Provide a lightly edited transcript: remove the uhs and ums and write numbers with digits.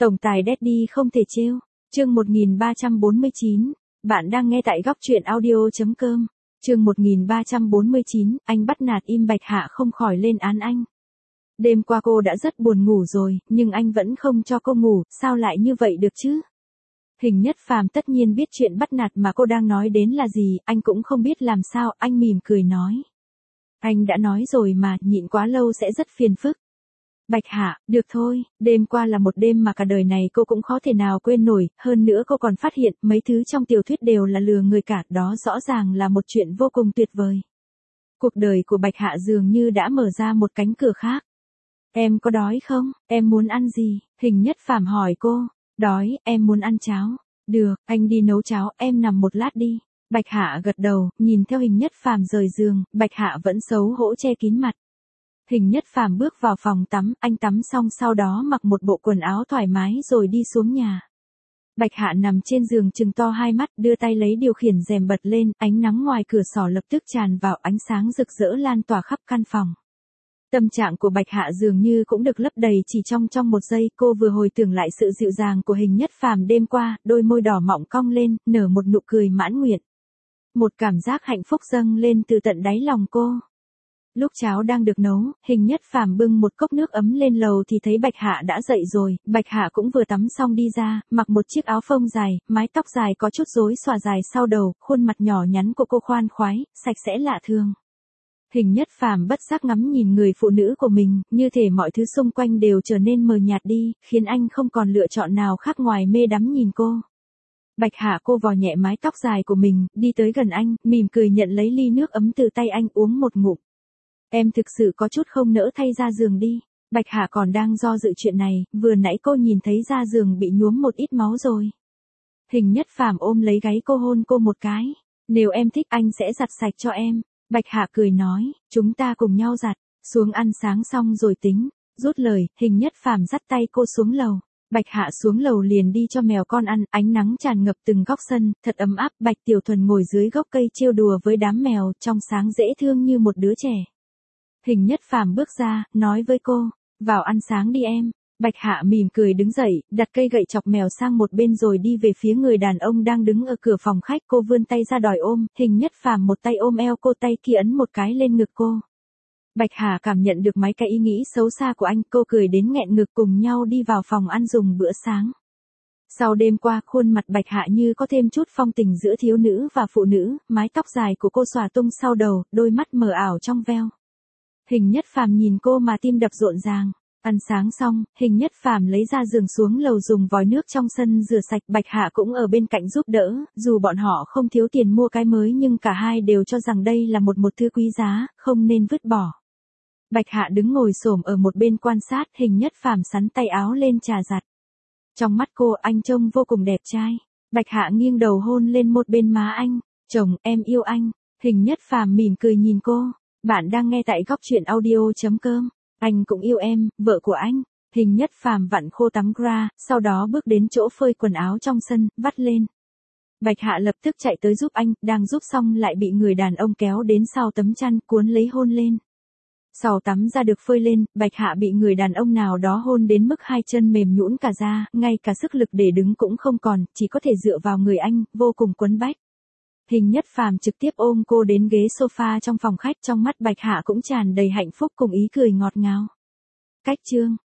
Tổng tài Daddy không thể trêu. Chương 1349. Bạn đang nghe tại góc truyện audio.com. Chương 1349, anh bắt nạt im Bạch Hạ không khỏi lên án anh. Đêm qua cô đã rất buồn ngủ rồi, nhưng anh vẫn không cho cô ngủ, sao lại như vậy được chứ? Hình Nhất Phàm tất nhiên biết chuyện bắt nạt mà cô đang nói đến là gì, anh cũng không biết làm sao, anh mỉm cười nói. Anh đã nói rồi mà, nhịn quá lâu sẽ rất phiền phức. Bạch Hạ, được thôi, đêm qua là một đêm mà cả đời này cô cũng khó thể nào quên nổi, hơn nữa cô còn phát hiện mấy thứ trong tiểu thuyết đều là lừa người cả, đó rõ ràng là một chuyện vô cùng tuyệt vời. Cuộc đời của Bạch Hạ dường như đã mở ra một cánh cửa khác. Em có đói không? Em muốn ăn gì? Hình Nhất Phàm hỏi cô. Đói, em muốn ăn cháo. Được, anh đi nấu cháo, em nằm một lát đi. Bạch Hạ gật đầu, nhìn theo Hình Nhất Phàm rời giường, Bạch Hạ vẫn xấu hổ che kín mặt. Hình Nhất Phàm bước vào phòng tắm, anh tắm xong sau đó mặc một bộ quần áo thoải mái rồi đi xuống nhà. Bạch Hạ nằm trên giường trừng to hai mắt, đưa tay lấy điều khiển rèm bật lên, ánh nắng ngoài cửa sổ lập tức tràn vào, ánh sáng rực rỡ lan tỏa khắp căn phòng. Tâm trạng của Bạch Hạ dường như cũng được lấp đầy chỉ trong một giây, cô vừa hồi tưởng lại sự dịu dàng của Hình Nhất Phàm đêm qua, đôi môi đỏ mọng cong lên, nở một nụ cười mãn nguyện. Một cảm giác hạnh phúc dâng lên từ tận đáy lòng cô. Lúc cháo đang được nấu, Hình Nhất Phàm bưng một cốc nước ấm lên lầu thì thấy Bạch Hạ đã dậy rồi, Bạch Hạ cũng vừa tắm xong đi ra, mặc một chiếc áo phông dài, mái tóc dài có chút rối xõa dài sau đầu, khuôn mặt nhỏ nhắn của cô khoan khoái, sạch sẽ lạ thường. Hình Nhất Phàm bất giác ngắm nhìn người phụ nữ của mình, như thể mọi thứ xung quanh đều trở nên mờ nhạt đi, khiến anh không còn lựa chọn nào khác ngoài mê đắm nhìn cô. Bạch Hạ cô vò nhẹ mái tóc dài của mình, đi tới gần anh, mỉm cười nhận lấy ly nước ấm từ tay anh uống một ngụm. Em thực sự có chút không nỡ thay ra giường đi. Bạch Hạ còn đang do dự chuyện này, vừa nãy cô nhìn thấy ra giường bị nhuốm một ít máu rồi. Hình Nhất Phàm ôm lấy gáy cô hôn cô một cái. Nếu em thích anh sẽ giặt sạch cho em. Bạch Hạ cười nói, chúng ta cùng nhau giặt, xuống ăn sáng xong rồi tính. Rút lời, Hình Nhất Phàm dắt tay cô xuống lầu. Bạch Hạ xuống lầu liền đi cho mèo con ăn, ánh nắng tràn ngập từng góc sân, thật ấm áp. Bạch Tiểu Thuần ngồi dưới gốc cây trêu đùa với đám mèo, trong sáng dễ thương như một đứa trẻ. Hình Nhất Phàm bước ra, nói với cô, vào ăn sáng đi em. Bạch Hạ mỉm cười đứng dậy, đặt cây gậy chọc mèo sang một bên rồi đi về phía người đàn ông đang đứng ở cửa phòng khách, cô vươn tay ra đòi ôm, Hình Nhất Phàm một tay ôm eo cô, tay kia ấn một cái lên ngực cô. Bạch Hạ cảm nhận được mấy cái ý nghĩ xấu xa của anh, cô cười đến nghẹn ngực, cùng nhau đi vào phòng ăn dùng bữa sáng. Sau đêm qua, khuôn mặt Bạch Hạ như có thêm chút phong tình giữa thiếu nữ và phụ nữ, mái tóc dài của cô xõa tung sau đầu, đôi mắt mờ ảo trong veo. Hình Nhất Phàm nhìn cô mà tim đập rộn ràng. Ăn sáng xong, Hình Nhất Phàm lấy ra giường xuống lầu dùng vòi nước trong sân rửa sạch, Bạch Hạ cũng ở bên cạnh giúp đỡ, dù bọn họ không thiếu tiền mua cái mới nhưng cả hai đều cho rằng đây là một thứ quý giá, không nên vứt bỏ. Bạch Hạ đứng ngồi xổm ở một bên quan sát, Hình Nhất Phàm xắn tay áo lên trà giặt. Trong mắt cô, anh trông vô cùng đẹp trai. Bạch Hạ nghiêng đầu hôn lên một bên má anh. Chồng, em yêu anh. Hình Nhất Phàm mỉm cười nhìn cô. Bạn đang nghe tại góc truyện audio.com. Anh cũng yêu em, vợ của anh. Hình Nhất Phàm vặn khô tắm ra, sau đó bước đến chỗ phơi quần áo trong sân, vắt lên. Bạch Hạ lập tức chạy tới giúp anh, đang giúp xong lại bị người đàn ông kéo đến sau tấm chăn, cuốn lấy hôn lên. Sau tắm ra được phơi lên, Bạch Hạ bị người đàn ông nào đó hôn đến mức hai chân mềm nhũn cả ra, ngay cả sức lực để đứng cũng không còn, chỉ có thể dựa vào người anh, vô cùng quấn bách. Hình Nhất Phàm trực tiếp ôm cô đến ghế sofa trong phòng khách, trong mắt Bạch Hạ cũng tràn đầy hạnh phúc cùng ý cười ngọt ngào. Cách chương